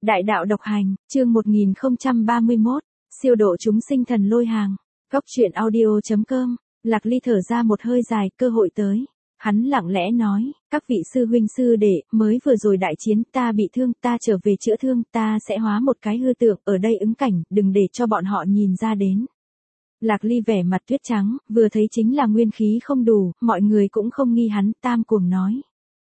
Đại đạo độc hành, chương 1031, siêu độ chúng sinh thần lôi hàng. Góc truyện audio.com, Lạc Ly thở ra một hơi dài, cơ hội tới. Hắn lặng lẽ nói, các vị sư huynh sư đệ, mới vừa rồi đại chiến ta bị thương, ta trở về chữa thương, ta sẽ hóa một cái hư tượng ở đây ứng cảnh, đừng để cho bọn họ nhìn ra đến. Lạc Ly vẻ mặt tuyết trắng, vừa thấy chính là nguyên khí không đủ, mọi người cũng không nghi hắn, tam cuồng nói.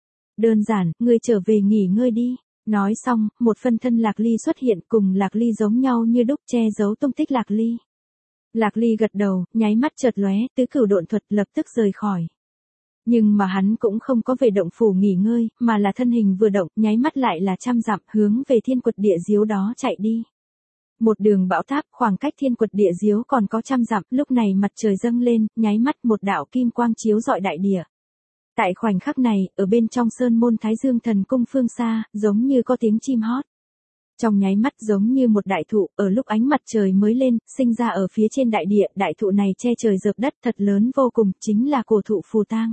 Đơn giản, ngươi trở về nghỉ ngơi đi. Nói xong, một phân thân Lạc Ly xuất hiện cùng Lạc Ly giống nhau như đúc che giấu tung tích Lạc Ly. Lạc Ly gật đầu, nháy mắt chợt lóe, tứ cửu độn thuật lập tức rời khỏi. Nhưng mà hắn cũng không có về động phủ nghỉ ngơi, mà là thân hình vừa động, nháy mắt lại là 100 dặm hướng về thiên quật địa diếu đó chạy đi. Một đường bão táp, khoảng cách thiên quật địa diếu còn có 100 dặm, lúc này mặt trời dâng lên, nháy mắt một đạo kim quang chiếu rọi đại địa. Tại khoảnh khắc này, ở bên trong sơn môn Thái Dương Thần Cung phương xa, giống như có tiếng chim hót. Trong nháy mắt giống như một đại thụ, ở lúc ánh mặt trời mới lên, sinh ra ở phía trên đại địa, đại thụ này che trời dợp đất thật lớn vô cùng, chính là cổ thụ phù tang.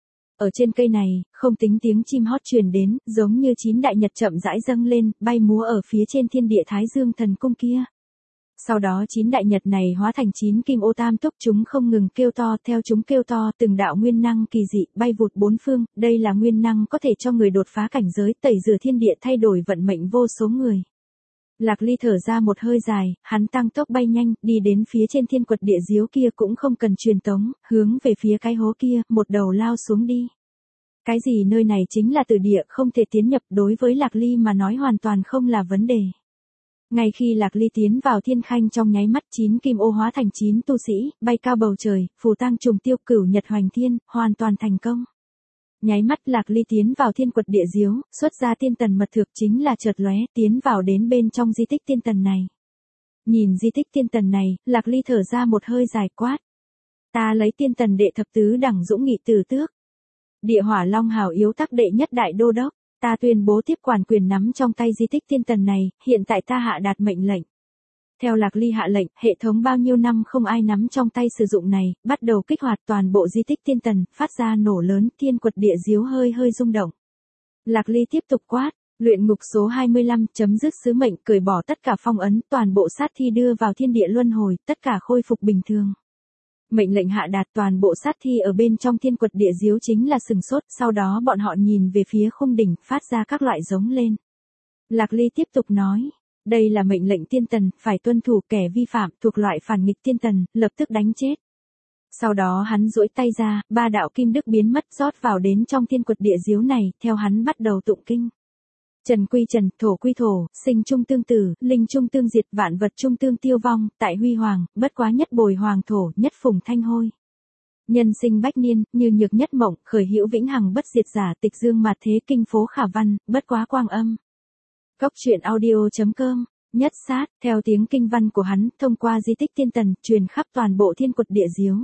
Ở trên cây này, không tính tiếng chim hót truyền đến, giống như 9 đại nhật chậm rãi dâng lên, bay múa ở phía trên thiên địa Thái Dương Thần Cung kia. Sau đó 9 đại nhật này hóa thành 9 kim ô tam túc, chúng không ngừng kêu to, theo chúng kêu to, từng đạo nguyên năng kỳ dị, bay vụt bốn phương, đây là nguyên năng có thể cho người đột phá cảnh giới, tẩy rửa thiên địa, thay đổi vận mệnh vô số người. Lạc Ly thở ra một hơi dài, hắn tăng tốc bay nhanh, đi đến phía trên thiên quật địa diếu kia cũng không cần truyền tống, hướng về phía cái hố kia, một đầu lao xuống đi. Cái gì nơi này chính là tử địa, không thể tiến nhập, đối với Lạc Ly mà nói hoàn toàn không là vấn đề. Ngay khi Lạc Ly tiến vào thiên khanh trong nháy mắt 9 kim ô hóa thành 9 tu sĩ, bay cao bầu trời, phù tang trùng tiêu cửu nhật hoành thiên, hoàn toàn thành công. Nháy mắt Lạc Ly tiến vào thiên quật địa diếu, xuất ra tiên tần mật thực chính là chợt lóe, tiến vào đến bên trong di tích tiên tần này. Nhìn di tích tiên tần này, Lạc Ly thở ra một hơi dài quát. Ta lấy tiên tần đệ thập tứ đẳng dũng nghị tử tước. Địa hỏa long hào yếu tắc đệ nhất đại đô đốc. Ta tuyên bố tiếp quản quyền nắm trong tay di tích tiên tần này, hiện tại ta hạ đạt mệnh lệnh. Theo Lạc Ly hạ lệnh, hệ thống bao nhiêu năm không ai nắm trong tay sử dụng này, bắt đầu kích hoạt toàn bộ di tích tiên tần, phát ra nổ lớn, thiên quật địa diếu hơi hơi rung động. Lạc Ly tiếp tục quát, luyện ngục số 25, chấm dứt sứ mệnh, cởi bỏ tất cả phong ấn, toàn bộ sát thi đưa vào thiên địa luân hồi, tất cả khôi phục bình thường. Mệnh lệnh hạ đạt, toàn bộ sát thi ở bên trong thiên quật địa diếu chính là sừng sốt, sau đó bọn họ nhìn về phía khung đỉnh, phát ra các loại giống lên. Lạc Ly tiếp tục nói, đây là mệnh lệnh tiên tần, phải tuân thủ, kẻ vi phạm thuộc loại phản nghịch tiên tần, lập tức đánh chết. Sau đó hắn duỗi tay ra, 3 đạo kim đức biến mất rót vào đến trong thiên quật địa diếu này, theo hắn bắt đầu tụng kinh. Trần quy trần, thổ quy thổ, sinh trung tương tử, linh trung tương diệt, vạn vật trung tương tiêu vong, tại huy hoàng, bất quá nhất bồi hoàng thổ, nhất phùng thanh hôi. Nhân sinh bách niên, như nhược nhất mộng, khởi hữu vĩnh hằng bất diệt giả, tịch dương mạt thế kinh phố khả văn, bất quá quang âm. Góc truyện audio.com, nhất sát, theo tiếng kinh văn của hắn, thông qua di tích tiên tần, truyền khắp toàn bộ thiên quật địa diếu.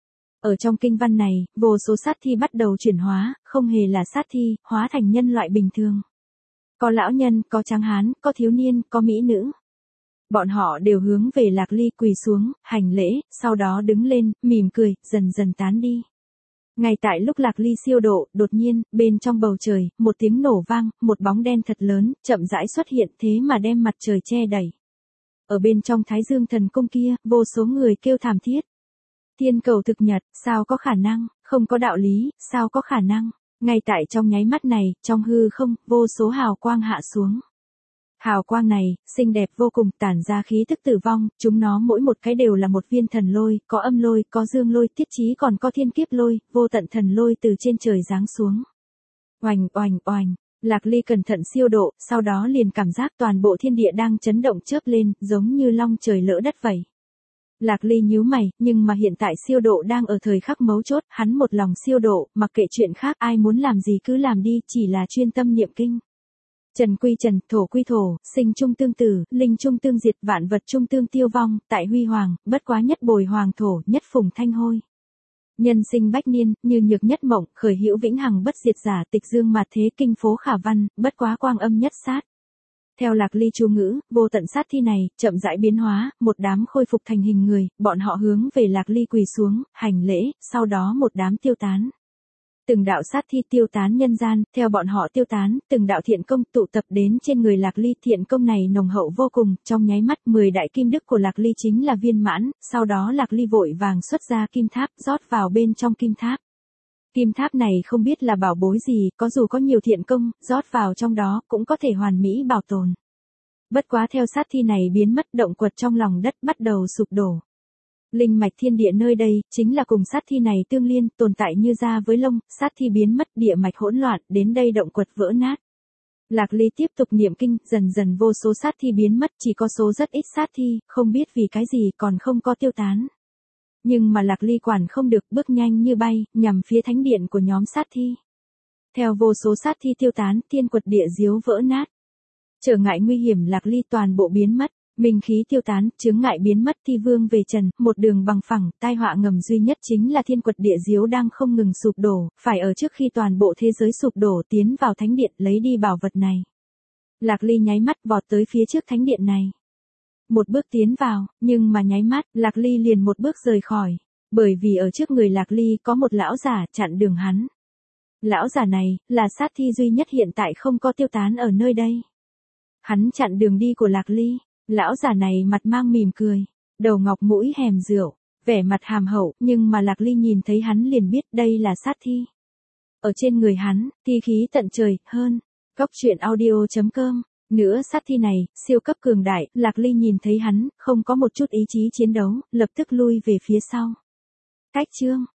Ở trong kinh văn này, vô số sát thi bắt đầu chuyển hóa, không hề là sát thi, hóa thành nhân loại bình thường. Có lão nhân, có tráng hán, có thiếu niên, có mỹ nữ. Bọn họ đều hướng về Lạc Ly quỳ xuống, hành lễ, sau đó đứng lên, mỉm cười, dần dần tán đi. Ngay tại lúc Lạc Ly siêu độ, đột nhiên, bên trong bầu trời, một tiếng nổ vang, một bóng đen thật lớn, chậm rãi xuất hiện, thế mà đem mặt trời che đẩy. Ở bên trong Thái Dương Thần Cung kia, vô số người kêu thảm thiết. Thiên cầu thực nhật, sao có khả năng, không có đạo lý, sao có khả năng. Ngay tại trong nháy mắt này, trong hư không, vô số hào quang hạ xuống. Hào quang này, xinh đẹp vô cùng, tản ra khí tức tử vong, chúng nó mỗi một cái đều là một viên thần lôi, có âm lôi, có dương lôi, thiết chí còn có thiên kiếp lôi, vô tận thần lôi từ trên trời giáng xuống. Oành oành oành, Lạc Ly cẩn thận siêu độ, sau đó liền cảm giác toàn bộ thiên địa đang chấn động chớp lên, giống như long trời lỡ đất vậy. Lạc Ly nhíu mày, nhưng mà hiện tại siêu độ đang ở thời khắc mấu chốt, hắn một lòng siêu độ, mặc kệ chuyện khác, ai muốn làm gì cứ làm đi, chỉ là chuyên tâm niệm kinh. Trần quy trần, thổ quy thổ, sinh trung tương tử, linh trung tương diệt, vạn vật trung tương tiêu vong, tại huy hoàng, bất quá nhất bồi hoàng thổ, nhất phùng thanh hôi. Nhân sinh bách niên, như nhược nhất mộng, khởi hữu vĩnh hằng bất diệt giả, tịch dương mạt thế kinh phố khả văn, bất quá quang âm nhất sát. Theo Lạc Ly chú ngữ, vô tận sát thi này, chậm rãi biến hóa, một đám khôi phục thành hình người, bọn họ hướng về Lạc Ly quỳ xuống, hành lễ, sau đó một đám tiêu tán. Từng đạo sát thi tiêu tán nhân gian, theo bọn họ tiêu tán, từng đạo thiện công tụ tập đến trên người Lạc Ly, thiện công này nồng hậu vô cùng, trong nháy mắt 10 đại kim đức của Lạc Ly chính là viên mãn, sau đó Lạc Ly vội vàng xuất ra kim tháp, rót vào bên trong kim tháp. Kim tháp này không biết là bảo bối gì, có dù có nhiều thiện công, rót vào trong đó, cũng có thể hoàn mỹ bảo tồn. Bất quá theo sát thi này biến mất, động quật trong lòng đất bắt đầu sụp đổ. Linh mạch thiên địa nơi đây, chính là cùng sát thi này tương liên, tồn tại như da với lông, sát thi biến mất, địa mạch hỗn loạn, đến đây động quật vỡ nát. Lạc Ly tiếp tục niệm kinh, dần dần vô số sát thi biến mất, chỉ có số rất ít sát thi, không biết vì cái gì còn không có tiêu tán. Nhưng mà Lạc Ly quản không được, bước nhanh như bay, nhằm phía thánh điện của nhóm sát thi. Theo vô số sát thi tiêu tán, thiên quật địa diếu vỡ nát. Trở ngại nguy hiểm Lạc Ly toàn bộ biến mất. Minh khí tiêu tán, chướng ngại biến mất, thi vương về trần, một đường bằng phẳng, tai họa ngầm duy nhất chính là thiên quật địa diếu đang không ngừng sụp đổ, phải ở trước khi toàn bộ thế giới sụp đổ tiến vào thánh điện lấy đi bảo vật này. Lạc Ly nháy mắt vọt tới phía trước thánh điện này. Một bước tiến vào, nhưng mà nháy mắt, Lạc Ly liền một bước rời khỏi, bởi vì ở trước người Lạc Ly có một lão giả chặn đường hắn. Lão giả này, là sát thi duy nhất hiện tại không có tiêu tán ở nơi đây. Hắn chặn đường đi của Lạc Ly. Lão giả này mặt mang mỉm cười, đầu ngọc mũi hèm rượu, vẻ mặt hàm hậu, nhưng mà Lạc Ly nhìn thấy hắn liền biết đây là sát thi. Ở trên người hắn, thi khí tận trời, hơn. Cóc truyện audio.com. Nữa sát thi này, siêu cấp cường đại, Lạc Ly nhìn thấy hắn, không có một chút ý chí chiến đấu, lập tức lui về phía sau. Cách chương.